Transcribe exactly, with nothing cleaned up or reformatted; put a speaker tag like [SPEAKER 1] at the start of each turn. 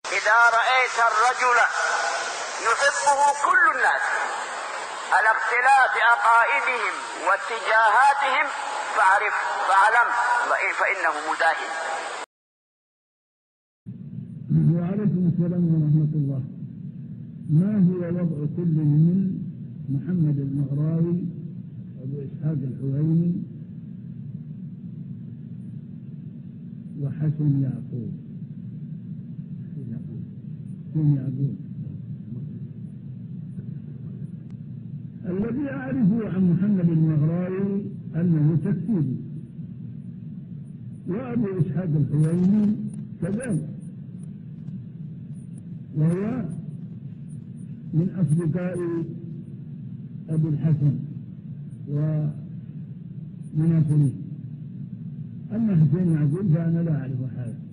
[SPEAKER 1] إذا رأيت الرجل يحبه كل الناس على اختلاف عقائدهم واتجاهاتهم فاعرف فاعلم فإنه مداهن.
[SPEAKER 2] وعليكم السلام ورحمة الله. ما هو وضع كل من محمد المغراوي أبو إسحاق الحويني وحسن يعقوب حسن يعقوب الذي أعرفه عن محمد المغراوي أنه تكفيري، وأبو إسحاق الحويني كذلك، وهو من أصدقاء أبي الحسن ومناصريه. أما حسين يعقوب فأنا لا أعرف حاله.